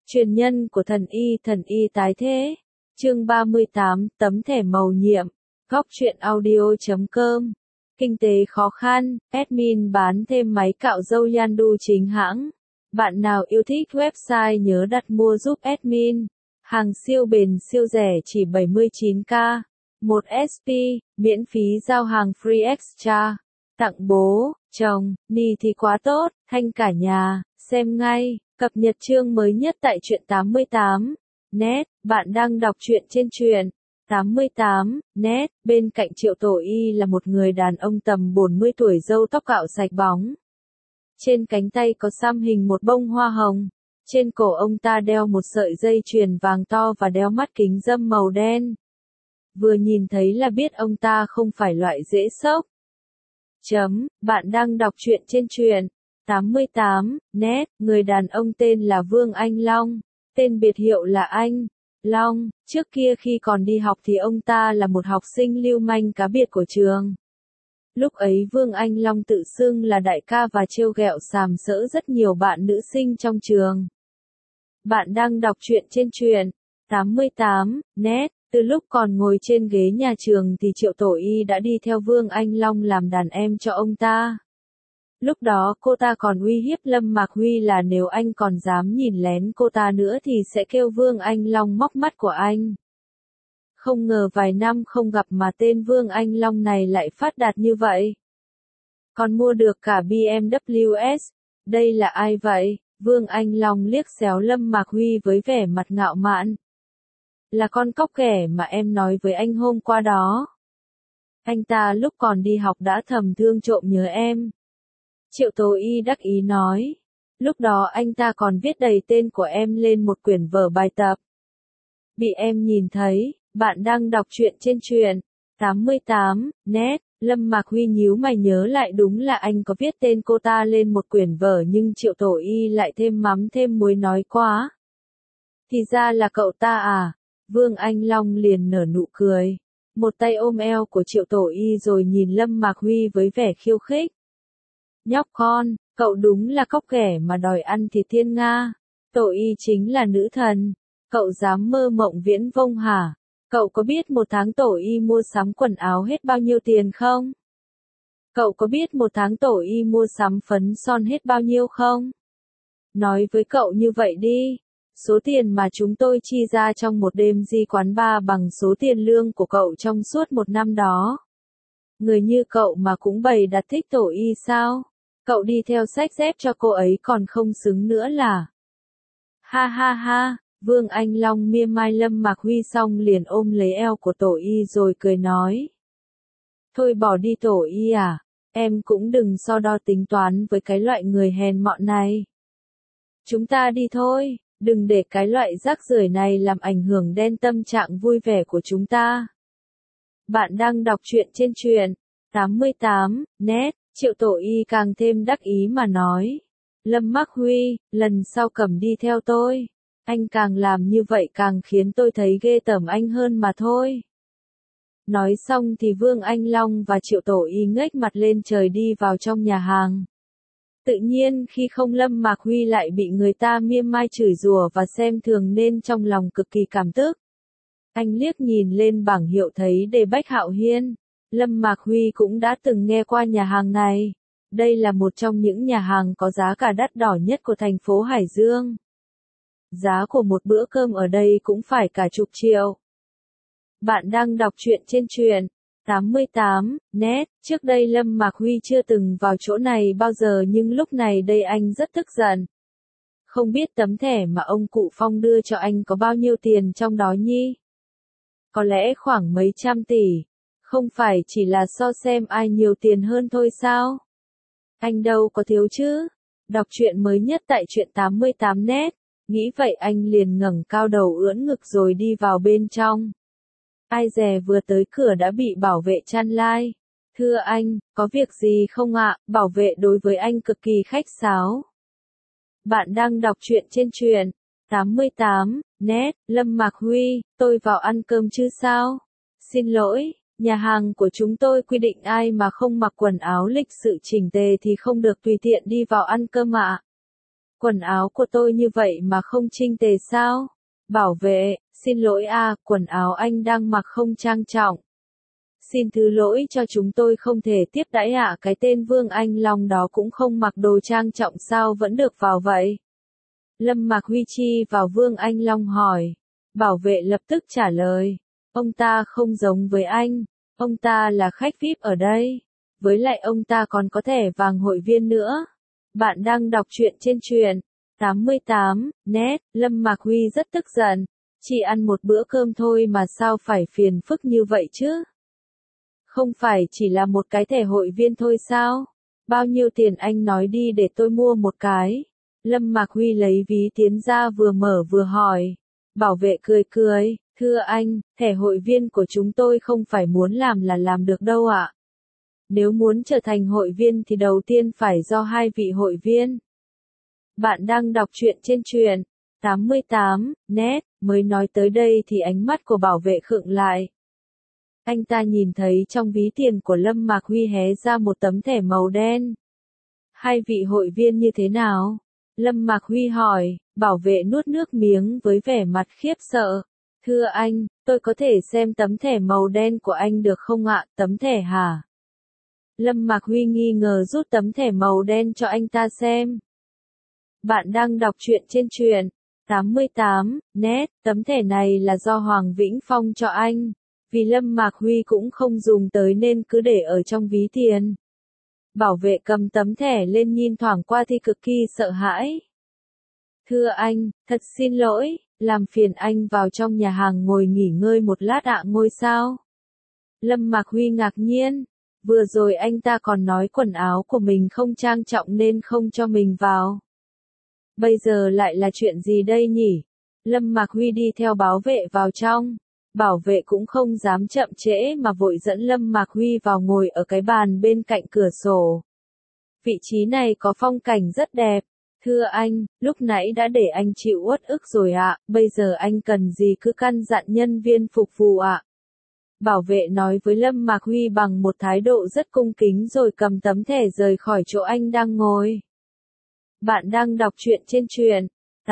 Truyền nhân của thần y tái thế. Chương 38, tấm thẻ mầu nhiệm. Góc truyện audio.com. Kinh tế khó khăn, admin bán thêm máy cạo râu Yandu chính hãng. Bạn nào yêu thích website nhớ đặt mua giúp admin. Hàng siêu bền siêu rẻ chỉ 79k. 1 SP, miễn phí giao hàng free extra. Tặng bố, chồng, ni thì quá tốt, thanh cả nhà, xem ngay. Cập nhật chương mới nhất tại truyện 88. Net, bạn đang đọc truyện trên truyện 88. Net, bên cạnh Triệu Tổ Y là một người đàn ông tầm 40 tuổi râu tóc cạo sạch bóng. Trên cánh tay có xăm hình một bông hoa hồng. Trên cổ ông ta đeo một sợi dây chuyền vàng to và đeo mắt kính râm màu đen. Vừa nhìn thấy là biết ông ta không phải loại dễ sốc. Bạn đang đọc truyện trên truyện 88. Net, người đàn ông tên là Vương Anh Long, tên biệt hiệu là Anh Long. Trước kia khi còn đi học thì ông ta là một học sinh lưu manh cá biệt của trường. Lúc ấy Vương Anh Long tự xưng là đại ca và trêu ghẹo sàm sỡ rất nhiều bạn nữ sinh trong trường. Bạn đang đọc truyện trên truyện 88. Net, từ lúc còn ngồi trên ghế nhà trường thì Triệu Tổ Y đã đi theo Vương Anh Long làm đàn em cho ông ta. Lúc đó cô ta còn uy hiếp Lâm Mạc Huy là nếu anh còn dám nhìn lén cô ta nữa thì sẽ kêu Vương Anh Long móc mắt của anh. Không ngờ vài năm không gặp mà tên Vương Anh Long này lại phát đạt như vậy. Còn mua được cả BMW. Đây là ai vậy? Vương Anh Long liếc xéo Lâm Mạc Huy với vẻ mặt ngạo mạn. Là con cóc ghẻ mà em nói với anh hôm qua đó. Anh ta lúc còn đi học đã thầm thương trộm nhớ em. Triệu Tổ Y đắc ý nói. Lúc đó anh ta còn viết đầy tên của em lên một quyển vở bài tập. Bị em nhìn thấy, bạn đang đọc truyện trên truyện 88. Net, Lâm Mạc Huy nhíu mày nhớ lại đúng là anh có viết tên cô ta lên một quyển vở nhưng Triệu Tổ Y lại thêm mắm thêm muối nói quá. Thì ra là cậu ta à? Vương Anh Long liền nở nụ cười. Một tay ôm eo của Triệu Tổ Y rồi nhìn Lâm Mạc Huy với vẻ khiêu khích. Nhóc con, cậu đúng là cóc ghẻ mà đòi ăn thịt thiên nga. Tổ Y chính là nữ thần. Cậu dám mơ mộng viễn vông hả? Cậu có biết một tháng Tổ Y mua sắm quần áo hết bao nhiêu tiền không? Cậu có biết một tháng Tổ Y mua sắm phấn son hết bao nhiêu không? Nói với cậu như vậy đi. Số tiền mà chúng tôi chi ra trong một đêm di quán bar bằng số tiền lương của cậu trong suốt một năm đó. Người như cậu mà cũng bày đặt thích Tổ Y sao? Cậu đi theo xách dép cho cô ấy còn không xứng nữa là. Ha ha ha, Vương Anh Long mia mai Lâm Mạc Huy xong liền ôm lấy eo của Tổ Y rồi cười nói. Thôi bỏ đi Tổ Y à, em cũng đừng so đo tính toán với cái loại người hèn mọn này. Chúng ta đi thôi, đừng để cái loại rác rưởi này làm ảnh hưởng đến tâm trạng vui vẻ của chúng ta. Bạn đang đọc truyện trên truyện 88. Net, Triệu Tổ Y càng thêm đắc ý mà nói. Lâm Mạc Huy, lần sau cầm đi theo tôi. Anh càng làm như vậy càng khiến tôi thấy ghê tởm anh hơn mà thôi. Nói xong thì Vương Anh Long và Triệu Tổ Y ngếch mặt lên trời đi vào trong nhà hàng. Tự nhiên khi không Lâm Mạc Huy lại bị người ta mia mai chửi rủa và xem thường nên trong lòng cực kỳ cảm tức. Anh liếc nhìn lên bảng hiệu thấy đề Bách Hạo Hiên. Lâm Mạc Huy cũng đã từng nghe qua nhà hàng này. Đây là một trong những nhà hàng có giá cả đắt đỏ nhất của thành phố Hải Dương. Giá của một bữa cơm ở đây cũng phải cả chục triệu. Bạn đang đọc truyện trên truyện 88. Net, trước đây Lâm Mạc Huy chưa từng vào chỗ này bao giờ nhưng lúc này đây anh rất tức giận. Không biết tấm thẻ mà ông cụ Phong đưa cho anh có bao nhiêu tiền trong đó nhỉ? Có lẽ khoảng mấy trăm tỷ. Không phải chỉ là so xem ai nhiều tiền hơn thôi sao? Anh đâu có thiếu chứ? Đọc truyện mới nhất tại truyện 88 Net. Nghĩ vậy anh liền ngẩng cao đầu ưỡn ngực rồi đi vào bên trong. Ai dè vừa tới cửa đã bị bảo vệ chặn lai. Thưa anh, có việc gì không ạ? Bảo vệ đối với anh cực kỳ khách sáo. Bạn đang đọc truyện trên truyện 88. Net, Lâm Mạc Huy, tôi vào ăn cơm chứ sao? Xin lỗi, nhà hàng của chúng tôi quy định ai mà không mặc quần áo lịch sự chỉnh tề thì không được tùy tiện đi vào ăn cơm ạ. Quần áo của tôi như vậy mà không chỉnh tề sao? Bảo vệ, xin lỗi quần áo anh đang mặc không trang trọng. Xin thứ lỗi cho chúng tôi không thể tiếp đãi cái tên Vương Anh Long đó cũng không mặc đồ trang trọng sao vẫn được vào vậy? Lâm Mạc Huy chi vào Vương Anh Long hỏi. Bảo vệ lập tức trả lời. Ông ta không giống với anh. Ông ta là khách VIP ở đây. Với lại ông ta còn có thẻ vàng hội viên nữa. Bạn đang đọc truyện trên truyện 88 net. Lâm Mạc Huy rất tức giận. Chỉ ăn một bữa cơm thôi mà sao phải phiền phức như vậy chứ? Không phải chỉ là một cái thẻ hội viên thôi sao? Bao nhiêu tiền anh nói đi để tôi mua một cái. Lâm Mạc Huy lấy ví tiến ra vừa mở vừa hỏi. Bảo vệ cười cười, thưa anh, thẻ hội viên của chúng tôi không phải muốn làm là làm được đâu ạ. Nếu muốn trở thành hội viên thì đầu tiên phải do hai vị hội viên. Bạn đang đọc truyện trên truyện 88 net. Mới nói tới đây thì ánh mắt của bảo vệ khựng lại. Anh ta nhìn thấy trong ví tiền của Lâm Mạc Huy hé ra một tấm thẻ màu đen. Hai vị hội viên như thế nào? Lâm Mạc Huy hỏi, bảo vệ nuốt nước miếng với vẻ mặt khiếp sợ. Thưa anh, tôi có thể xem tấm thẻ màu đen của anh được không ạ? Tấm thẻ hả? Lâm Mạc Huy nghi ngờ rút tấm thẻ màu đen cho anh ta xem. Bạn đang đọc truyện trên truyện 88 net. Tấm thẻ này là do Hoàng Vĩnh Phong cho anh. Vì Lâm Mạc Huy cũng không dùng tới nên cứ để ở trong ví tiền. Bảo vệ cầm tấm thẻ lên nhìn thoảng qua thì cực kỳ sợ hãi. Thưa anh, thật xin lỗi, làm phiền anh vào trong nhà hàng ngồi nghỉ ngơi một lát ạ. Ngồi sao? Lâm Mạc Huy ngạc nhiên. Vừa rồi anh ta còn nói quần áo của mình không trang trọng nên không cho mình vào. Bây giờ lại là chuyện gì đây nhỉ? Lâm Mạc Huy đi theo bảo vệ vào trong. Bảo vệ cũng không dám chậm trễ mà vội dẫn Lâm Mạc Huy vào ngồi ở cái bàn bên cạnh cửa sổ. Vị trí này có phong cảnh rất đẹp. Thưa anh, lúc nãy đã để anh chịu uất ức rồi ạ, bây giờ anh cần gì cứ căn dặn nhân viên phục vụ ạ. Bảo vệ nói với Lâm Mạc Huy bằng một thái độ rất cung kính rồi cầm tấm thẻ rời khỏi chỗ anh đang ngồi. Bạn đang đọc truyện trên truyện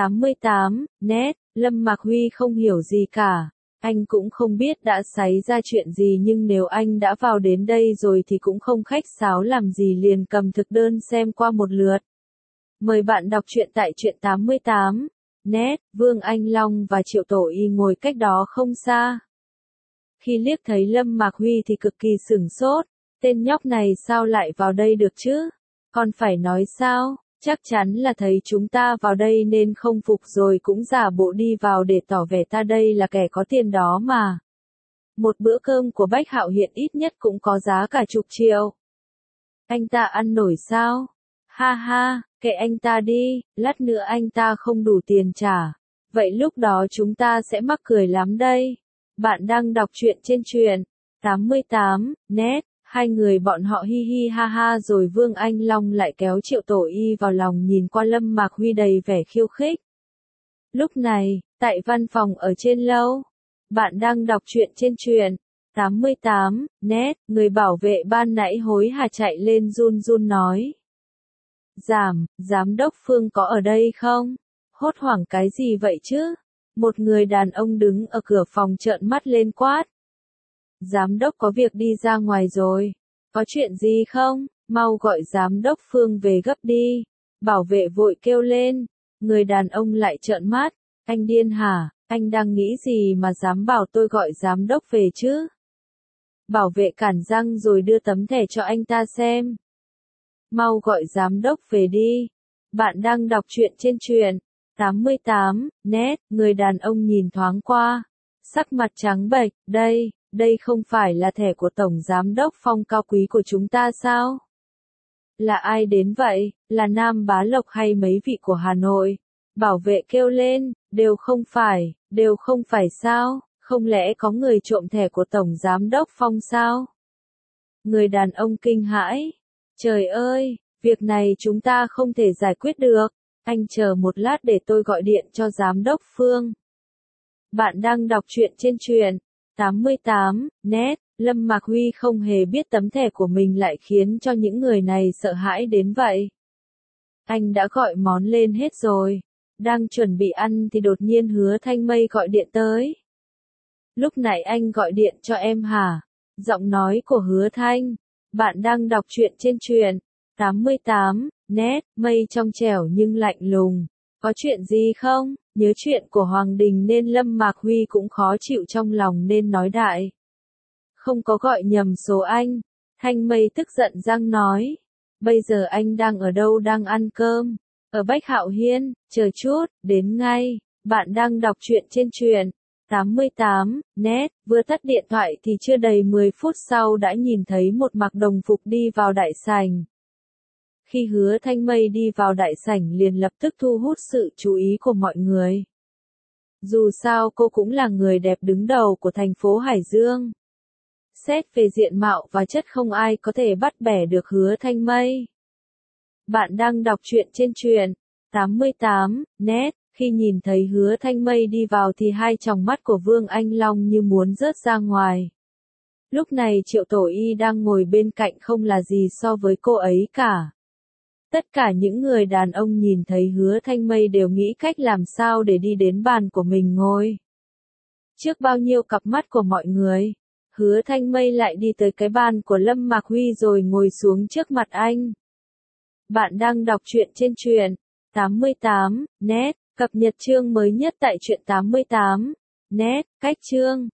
88 net. Lâm Mạc Huy không hiểu gì cả. Anh cũng không biết đã xảy ra chuyện gì nhưng nếu anh đã vào đến đây rồi thì cũng không khách sáo làm gì liền cầm thực đơn xem qua một lượt. Mời bạn đọc truyện tại truyện 88 net. Vương Anh Long và Triệu Tổ Y ngồi cách đó không xa. Khi liếc thấy Lâm Mạc Huy thì cực kỳ sửng sốt. Tên nhóc này sao lại vào đây được chứ? Còn phải nói sao? Chắc chắn là thấy chúng ta vào đây nên không phục rồi cũng giả bộ đi vào để tỏ vẻ ta đây là kẻ có tiền đó mà. Một bữa cơm của Bách Hạo hiện ít nhất cũng có giá cả chục triệu. Anh ta ăn nổi sao? Ha ha, kệ anh ta đi, lát nữa anh ta không đủ tiền trả. Vậy lúc đó chúng ta sẽ mắc cười lắm đây. Bạn đang đọc truyện trên truyện 88 net. Hai người bọn họ hi hi ha ha rồi Vương Anh Long lại kéo Triệu Tổ Y vào lòng nhìn qua Lâm Mạc Huy đầy vẻ khiêu khích. Lúc này, tại văn phòng ở trên lâu, bạn đang đọc truyện trên truyện 88 net. Người bảo vệ ban nãy hối hả chạy lên run run nói. Giám đốc Phương có ở đây không? Hốt hoảng cái gì vậy chứ? Một người đàn ông đứng ở cửa phòng trợn mắt lên quát. Giám đốc có việc đi ra ngoài rồi. Có chuyện gì không? Mau gọi giám đốc Phương về gấp đi. Bảo vệ vội kêu lên. Người đàn ông lại trợn mắt. Anh điên hả? Anh đang nghĩ gì mà dám bảo tôi gọi giám đốc về chứ? Bảo vệ cản răng rồi đưa tấm thẻ cho anh ta xem. Mau gọi giám đốc về đi. Bạn đang đọc truyện trên truyện 88 net. Người đàn ông nhìn thoáng qua. Sắc mặt trắng bệch. Đây không phải là thẻ của Tổng Giám đốc Phong cao quý của chúng ta sao? Là ai đến vậy? Là Nam Bá Lộc hay mấy vị của Hà Nội? Bảo vệ kêu lên, đều không phải sao? Không lẽ có người trộm thẻ của Tổng Giám đốc Phong sao? Người đàn ông kinh hãi. Trời ơi, việc này chúng ta không thể giải quyết được. Anh chờ một lát để tôi gọi điện cho Giám đốc Phương. Bạn đang đọc truyện trên truyện 88 net. Lâm Mạc Huy không hề biết tấm thẻ của mình lại khiến cho những người này sợ hãi đến vậy. Anh đã gọi món lên hết rồi. Đang chuẩn bị ăn thì đột nhiên Hứa Thanh Mây gọi điện tới. Lúc nãy anh gọi điện cho em hả? Giọng nói của Hứa Thanh. Bạn đang đọc truyện trên truyện 88, net, Mây trong trẻo nhưng lạnh lùng. Có chuyện gì không? Nhớ chuyện của Hoàng Đình nên Lâm Mạc Huy cũng khó chịu trong lòng nên nói đại. Không có gọi nhầm số anh. Thanh Mây tức giận răng nói. Bây giờ anh đang ở đâu đang ăn cơm? Ở Bách Hạo Hiên, chờ chút, đến ngay. Bạn đang đọc truyện trên truyện 88, net, vừa tắt điện thoại thì chưa đầy 10 phút sau đã nhìn thấy một mặc đồng phục đi vào đại sảnh. Khi Hứa Thanh Mây đi vào đại sảnh liền lập tức thu hút sự chú ý của mọi người. Dù sao cô cũng là người đẹp đứng đầu của thành phố Hải Dương. Xét về diện mạo và chất không ai có thể bắt bẻ được Hứa Thanh Mây. Bạn đang đọc truyện trên truyện 88, net. Khi nhìn thấy Hứa Thanh Mây đi vào thì hai tròng mắt của Vương Anh Long như muốn rớt ra ngoài. Lúc này Triệu Tổ Y đang ngồi bên cạnh không là gì so với cô ấy cả. Tất cả những người đàn ông nhìn thấy Hứa Thanh Mây đều nghĩ cách làm sao để đi đến bàn của mình ngồi. Trước bao nhiêu cặp mắt của mọi người, Hứa Thanh Mây lại đi tới cái bàn của Lâm Mạc Huy rồi ngồi xuống trước mặt anh. Bạn đang đọc truyện trên truyện 88, net. Cập nhật chương mới nhất tại truyện 88, net, cách chương.